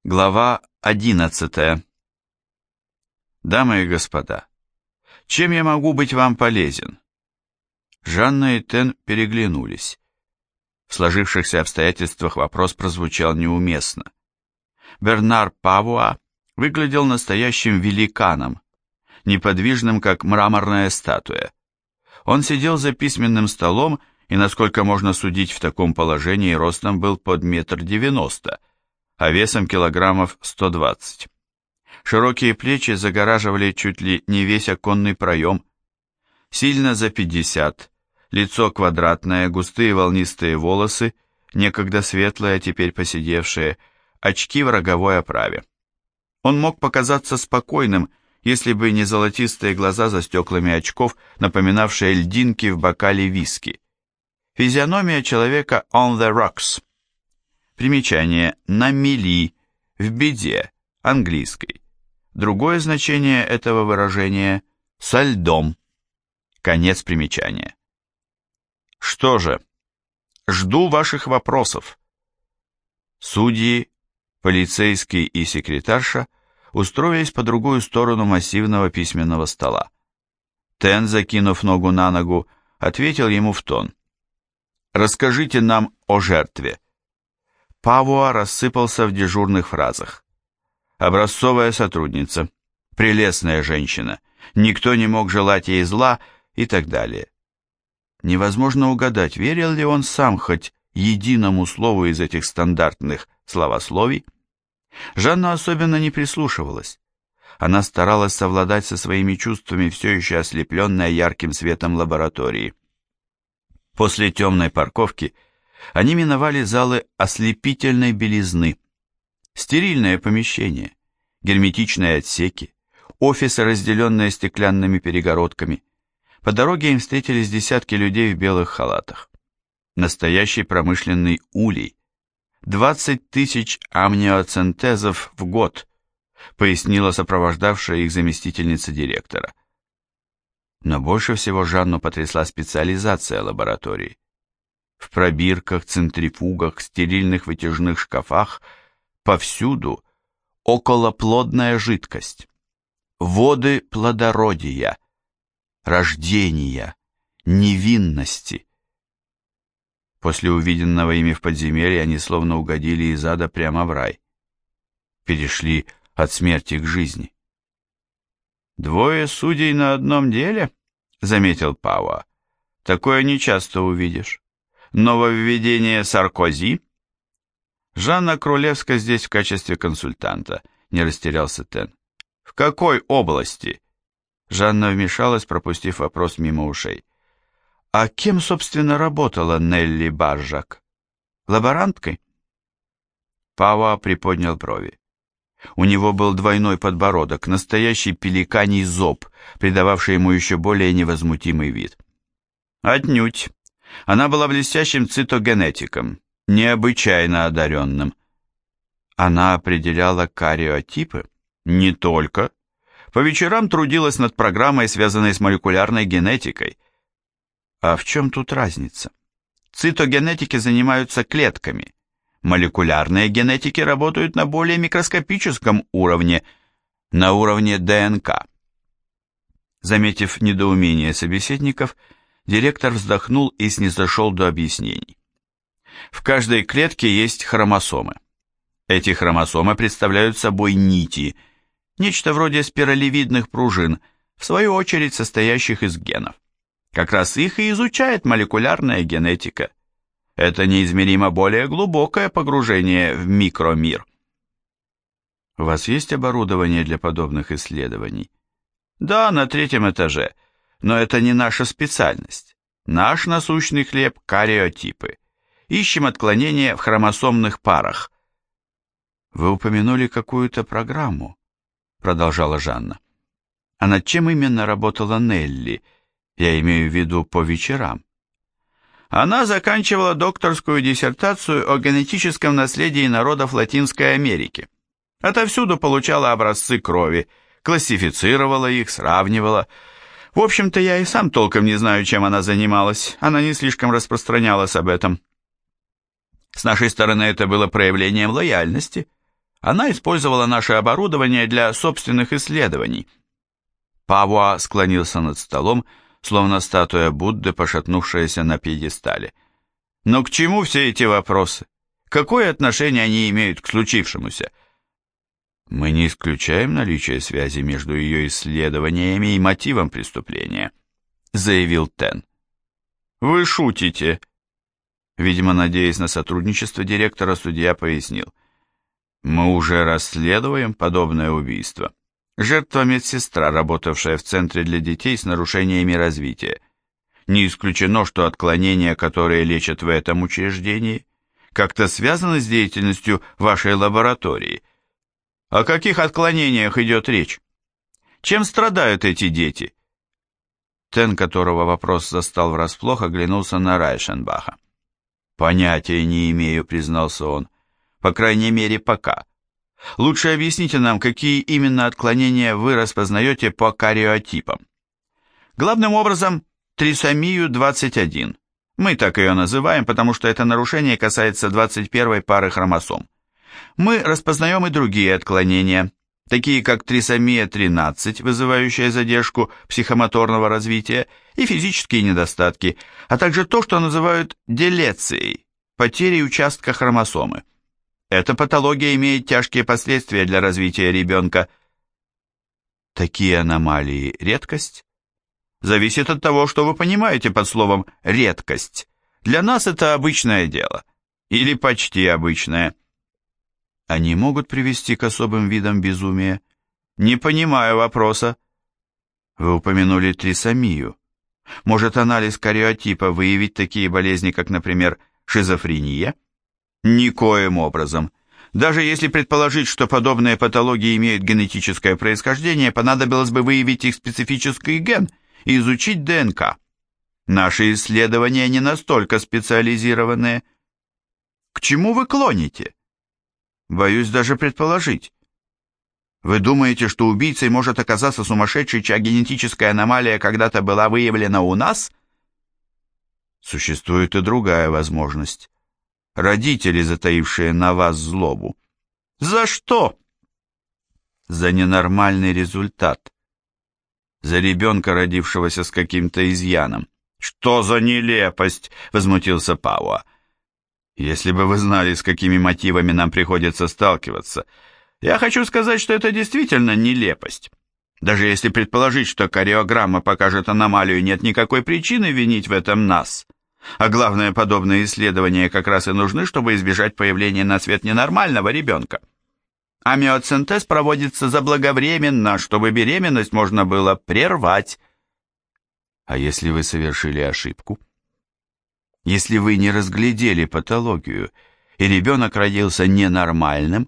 Глава 11. Дамы и господа, чем я могу быть вам полезен? Жанна и Тен переглянулись. В сложившихся обстоятельствах вопрос прозвучал неуместно. Бернар Павуа выглядел настоящим великаном, неподвижным, как мраморная статуя. Он сидел за письменным столом и, насколько можно судить в таком положении, ростом был под 1,90 м, а весом килограммов 120. Широкие плечи загораживали чуть ли не весь оконный проем. Сильно за 50, лицо квадратное, густые волнистые волосы, некогда светлые, а теперь поседевшие, очки в роговой оправе. Он мог показаться спокойным, если бы не золотистые глаза за стеклами очков, напоминавшие льдинки в бокале виски. Физиономия человека on the rocks. Примечание: на мели, в беде, английской. Другое значение этого выражения: со льдом. Конец примечания. Что же, жду ваших вопросов. Судьи, полицейский и секретарша устроились по другую сторону массивного письменного стола. Тен, закинув ногу на ногу, ответил ему в тон: «Расскажите нам о жертве». Павуа рассыпался в дежурных фразах. Образцовая сотрудница, прелестная женщина, никто не мог желать ей зла и так далее. Невозможно угадать, верил ли он сам хоть единому слову из этих стандартных словословий. Жанна особенно не прислушивалась. Она старалась совладать со своими чувствами, все еще ослепленная ярким светом лаборатории. После темной парковки они миновали залы ослепительной белизны, стерильное помещение, герметичные отсеки, офисы, разделенные стеклянными перегородками. По дороге им встретились десятки людей в белых халатах. Настоящий промышленный улей. 20 тысяч амниоцентезов в год, пояснила сопровождавшая их заместительница директора. Но больше всего Жанну потрясла специализация лаборатории. В пробирках, центрифугах, стерильных вытяжных шкафах повсюду околоплодная жидкость, воды плодородия, рождения, невинности. После увиденного ими в подземелье они словно угодили из ада прямо в рай. Перешли от смерти к жизни. «Двое судей на одном деле?» — заметил Пауа. «Такое нечасто увидишь. Нововведение Саркози?» «Жанна Крулевская здесь в качестве консультанта», — не растерялся Тен. «В какой области?» Жанна вмешалась, пропустив вопрос мимо ушей. «А кем, собственно, работала Нелли Баржак? Лаборанткой?» Пауа приподнял брови. У него был двойной подбородок, настоящий пеликаний зоб, придававший ему еще более невозмутимый вид. «Отнюдь. Она была блестящим цитогенетиком, необычайно одаренным». «Она определяла кариотипы?» «Не только. По вечерам трудилась над программой, связанной с молекулярной генетикой». «А в чем тут разница?» «Цитогенетики занимаются клетками. Молекулярные генетики работают на более микроскопическом уровне, на уровне ДНК». Заметив недоумение собеседников, директор вздохнул и снизошел до объяснений. В каждой клетке есть хромосомы. Эти хромосомы представляют собой нити, нечто вроде спиралевидных пружин, в свою очередь состоящих из генов. Как раз их и изучает молекулярная генетика. Это неизмеримо более глубокое погружение в микромир. У вас есть оборудование для подобных исследований? Да, на 3-м этаже, но это не наша специальность. Наш насущный хлеб – кариотипы. Ищем отклонения в хромосомных парах. Вы упомянули какую-то программу, продолжала Жанна. А над чем именно работала Нелли? Я имею в виду по вечерам. Она заканчивала докторскую диссертацию о генетическом наследии народов Латинской Америки. Отовсюду получала образцы крови, классифицировала их, сравнивала. В общем-то, я и сам толком не знаю, чем она занималась. Она не слишком распространялась об этом. С нашей стороны это было проявлением лояльности. Она использовала наше оборудование для собственных исследований. Павуа склонился над столом, словно статуя Будды, пошатнувшаяся на пьедестале. Но к чему все эти вопросы? Какое отношение они имеют к случившемуся? Мы не исключаем наличие связи между ее исследованиями и мотивом преступления, заявил Тен. Вы шутите. Видимо, надеясь на сотрудничество директора, судья пояснил. Мы уже расследуем подобное убийство. Жертва медсестра, работавшая в центре для детей с нарушениями развития. Не исключено, что отклонения, которые лечат в этом учреждении, как-то связаны с деятельностью вашей лаборатории. О каких отклонениях идет речь? Чем страдают эти дети? Тен, которого вопрос застал врасплох, оглянулся на Райшенбаха. «Понятия не имею», — признался он. «По крайней мере, пока. Лучше объясните нам, какие именно отклонения вы распознаете по кариотипам». Главным образом, трисомию 21. Мы так ее называем, потому что это нарушение касается 21-й пары хромосом. Мы распознаем и другие отклонения, такие как трисомия 13, вызывающая задержку психомоторного развития, и физические недостатки, а также то, что называют делецией, потерей участка хромосомы. Эта патология имеет тяжкие последствия для развития ребенка. Такие аномалии – редкость? Зависит от того, что вы понимаете под словом «редкость». Для нас это обычное дело. Или почти обычное. Они могут привести к особым видам безумия? Не понимаю вопроса. Вы упомянули трисомию. Может, анализ кариотипа выявить такие болезни, как, например, шизофрения? Никоим образом. Даже если предположить, что подобные патологии имеют генетическое происхождение, понадобилось бы выявить их специфический ген и изучить ДНК. Наши исследования не настолько специализированные. К чему вы клоните? Боюсь даже предположить. Вы думаете, что убийцей может оказаться сумасшедший, чья генетическая аномалия когда-то была выявлена у нас? Существует и другая возможность. Родители, затаившие на вас злобу. За что? За ненормальный результат. За ребенка, родившегося с каким-то изъяном. Что за нелепость? Возмутился Пауа. Если бы вы знали, с какими мотивами нам приходится сталкиваться. Я хочу сказать, что это действительно нелепость. Даже если предположить, что кариограмма покажет аномалию, нет никакой причины винить в этом нас. А главное, подобные исследования как раз и нужны, чтобы избежать появления на свет ненормального ребенка. Амиоцентез проводится заблаговременно, чтобы беременность можно было прервать. А если вы совершили ошибку? Если вы не разглядели патологию, и ребенок родился ненормальным?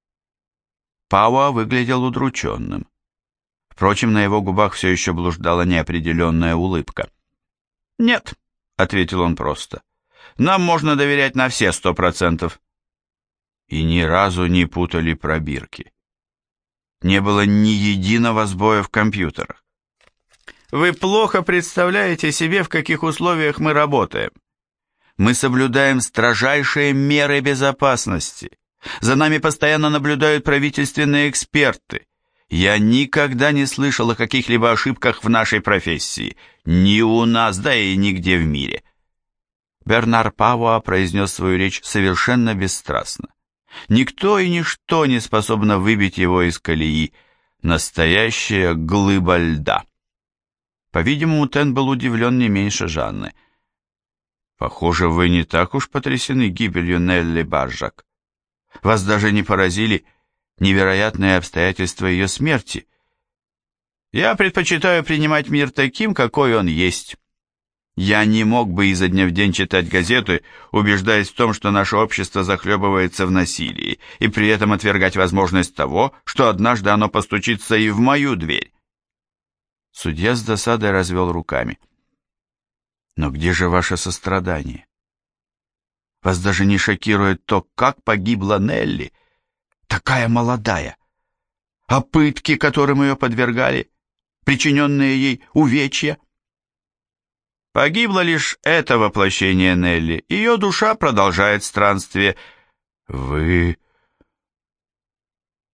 Пауа выглядел удрученным. Впрочем, на его губах все еще блуждала неопределенная улыбка. «Нет», — ответил он просто, — «нам можно доверять на все 100%. И ни разу не путали пробирки. Не было ни единого сбоя в компьютерах. Вы плохо представляете себе, в каких условиях мы работаем. Мы соблюдаем строжайшие меры безопасности. За нами постоянно наблюдают правительственные эксперты. Я никогда не слышал о каких-либо ошибках в нашей профессии. Ни у нас, да и нигде в мире». Бернар Пауа произнес свою речь совершенно бесстрастно. Никто и ничто не способно выбить его из колеи. Настоящая глыба льда. По-видимому, Тен был удивлен не меньше Жанны. «Похоже, вы не так уж потрясены гибелью Нелли Баржак. Вас даже не поразили невероятные обстоятельства ее смерти. Я предпочитаю принимать мир таким, какой он есть. Я не мог бы изо дня в день читать газеты, убеждаясь в том, что наше общество захлебывается в насилии, и при этом отвергать возможность того, что однажды оно постучится и в мою дверь». Судья с досадой развел руками. «Но где же ваше сострадание? Вас даже не шокирует то, как погибла Нелли, такая молодая, а пытки, которым ее подвергали, причиненные ей увечья? Погибло лишь это воплощение Нелли, ее душа продолжает странствие. Вы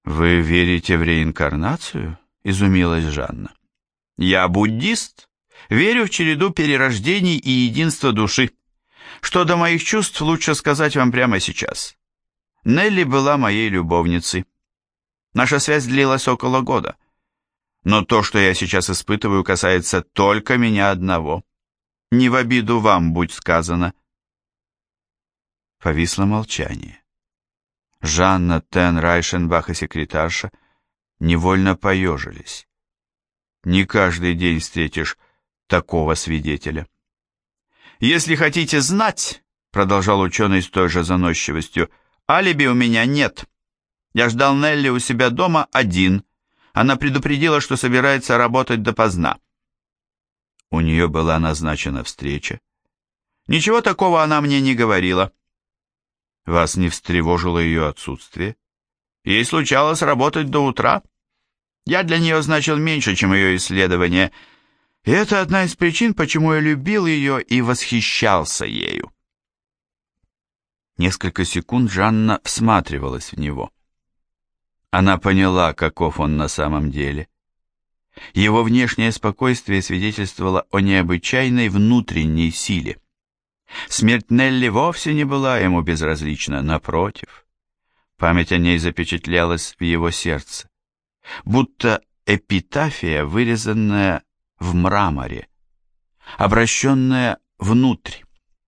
«Вы верите в реинкарнацию?» — изумилась Жанна. «Я буддист. Верю в череду перерождений и единство души. Что до моих чувств, лучше сказать вам прямо сейчас. Нелли была моей любовницей. Наша связь длилась около года. Но то, что я сейчас испытываю, касается только меня одного. Не в обиду вам, будь сказано». Повисло молчание. Жанна, Тен, Райшенбах и секретарша невольно поежились. Не каждый день встретишь такого свидетеля. «Если хотите знать, — продолжал ученый с той же заносчивостью, — алиби у меня нет. Я ждал Нелли у себя дома один. Она предупредила, что собирается работать допоздна. У нее была назначена встреча. Ничего такого она мне не говорила. Вас не встревожило ее отсутствие? Ей случалось работать до утра. Я для нее значил меньше, чем ее исследование. И это одна из причин, почему я любил ее и восхищался ею. Несколько секунд Жанна всматривалась в него. Она поняла, каков он на самом деле. Его внешнее спокойствие свидетельствовало о необычайной внутренней силе. Смерть Нелли вовсе не была ему безразлична, напротив. Память о ней запечатлялась в его сердце, будто эпитафия, вырезанная в мраморе, обращенная внутрь.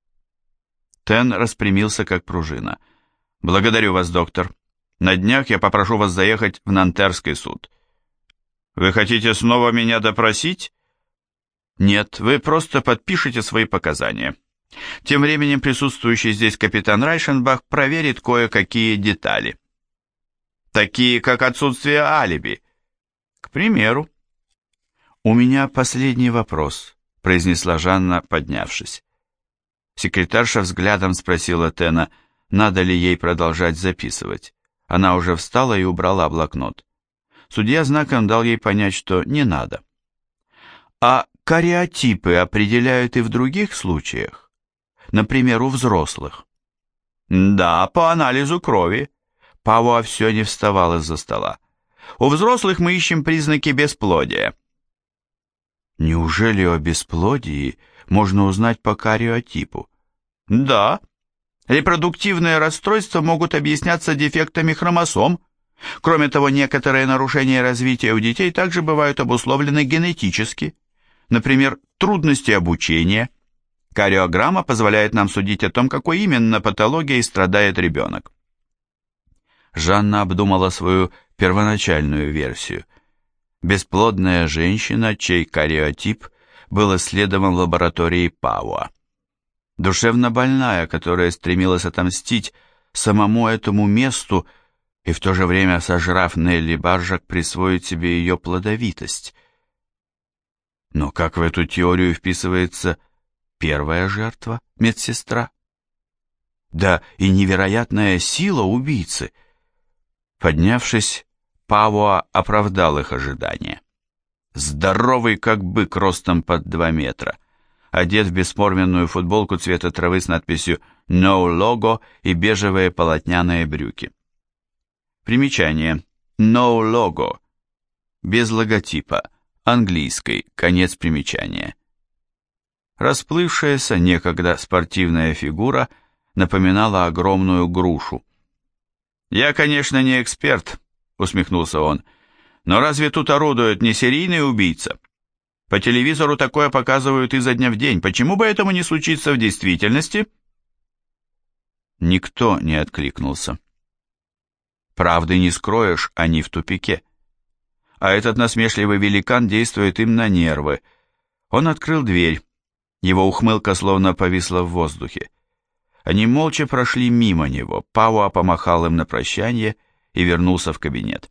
Тен распрямился, как пружина. «Благодарю вас, доктор. На днях я попрошу вас заехать в Нантерский суд». «Вы хотите снова меня допросить?» «Нет, вы просто подпишите свои показания. Тем временем присутствующий здесь капитан Райшенбах проверит кое-какие детали. Такие, как отсутствие алиби. К примеру». «У меня последний вопрос», — произнесла Жанна, поднявшись. Секретарша взглядом спросила Тена, надо ли ей продолжать записывать. Она уже встала и убрала блокнот. Судья знаком дал ей понять, что не надо. «А кариотипы определяют и в других случаях? Например, у взрослых?» «Да, по анализу крови». Пауа все не вставал из-за стола. «У взрослых мы ищем признаки бесплодия». «Неужели о бесплодии можно узнать по кариотипу?» «Да. Репродуктивные расстройства могут объясняться дефектами хромосом. Кроме того, некоторые нарушения развития у детей также бывают обусловлены генетически. Например, трудности обучения. Кариограмма позволяет нам судить о том, какой именно патологией страдает ребенок». Жанна обдумала свою первоначальную версию. Бесплодная женщина, чей кариотип был исследован в лаборатории Пауа. Душевно больная, которая стремилась отомстить самому этому месту и в то же время, сожрав Нелли Баржак, присвоить себе ее плодовитость. Но как в эту теорию вписывается первая жертва, медсестра? Да и невероятная сила убийцы. Поднявшись, Пауа оправдал их ожидания. Здоровый, как бык, ростом под 2 метра, одет в бесформенную футболку цвета травы с надписью «No Logo» и бежевые полотняные брюки. Примечание. «No Logo». Без логотипа. Английский. Конец примечания. Расплывшаяся некогда спортивная фигура напоминала огромную грушу. «Я, конечно, не эксперт», — усмехнулся он, — «но разве тут орудует не серийный убийца? По телевизору такое показывают изо дня в день. Почему бы этому не случиться в действительности?» Никто не откликнулся. Правды не скроешь, они в тупике. А этот насмешливый великан действует им на нервы. Он открыл дверь. Его ухмылка словно повисла в воздухе. Они молча прошли мимо него. Пауа помахал им на прощание и вернулся в кабинет.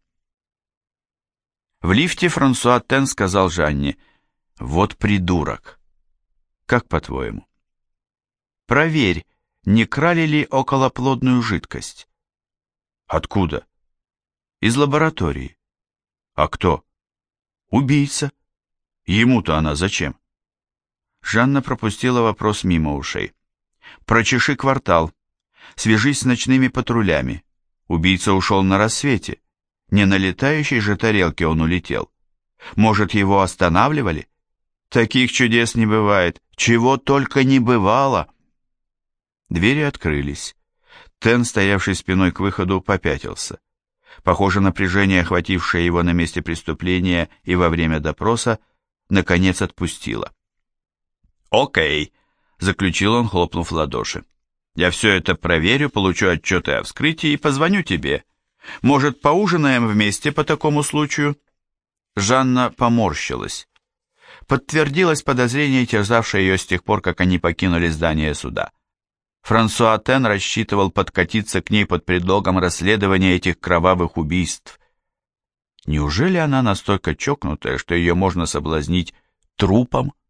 В лифте Франсуа Тен сказал Жанне: «Вот придурок. Как по-твоему? Проверь, не крали ли околоплодную жидкость». «Откуда?» «Из лаборатории». «А кто?» «Убийца». «Ему-то она зачем?» Жанна пропустила вопрос мимо ушей. «Прочеши квартал. Свяжись с ночными патрулями. Убийца ушел на рассвете. Не на летающей же тарелке он улетел. Может, его останавливали? Таких чудес не бывает. Чего только не бывало. Двери открылись. Тен, стоявший спиной к выходу, попятился. Похоже, напряжение, охватившее его на месте преступления и во время допроса, наконец отпустило. «Окей», — заключил он, хлопнув в ладоши. «Я все это проверю, получу отчеты о вскрытии и позвоню тебе. Может, поужинаем вместе по такому случаю?» Жанна поморщилась. Подтвердилось подозрение, терзавшее ее с тех пор, как они покинули здание суда. Франсуа Тен рассчитывал подкатиться к ней под предлогом расследования этих кровавых убийств. Неужели она настолько чокнутая, что ее можно соблазнить трупом?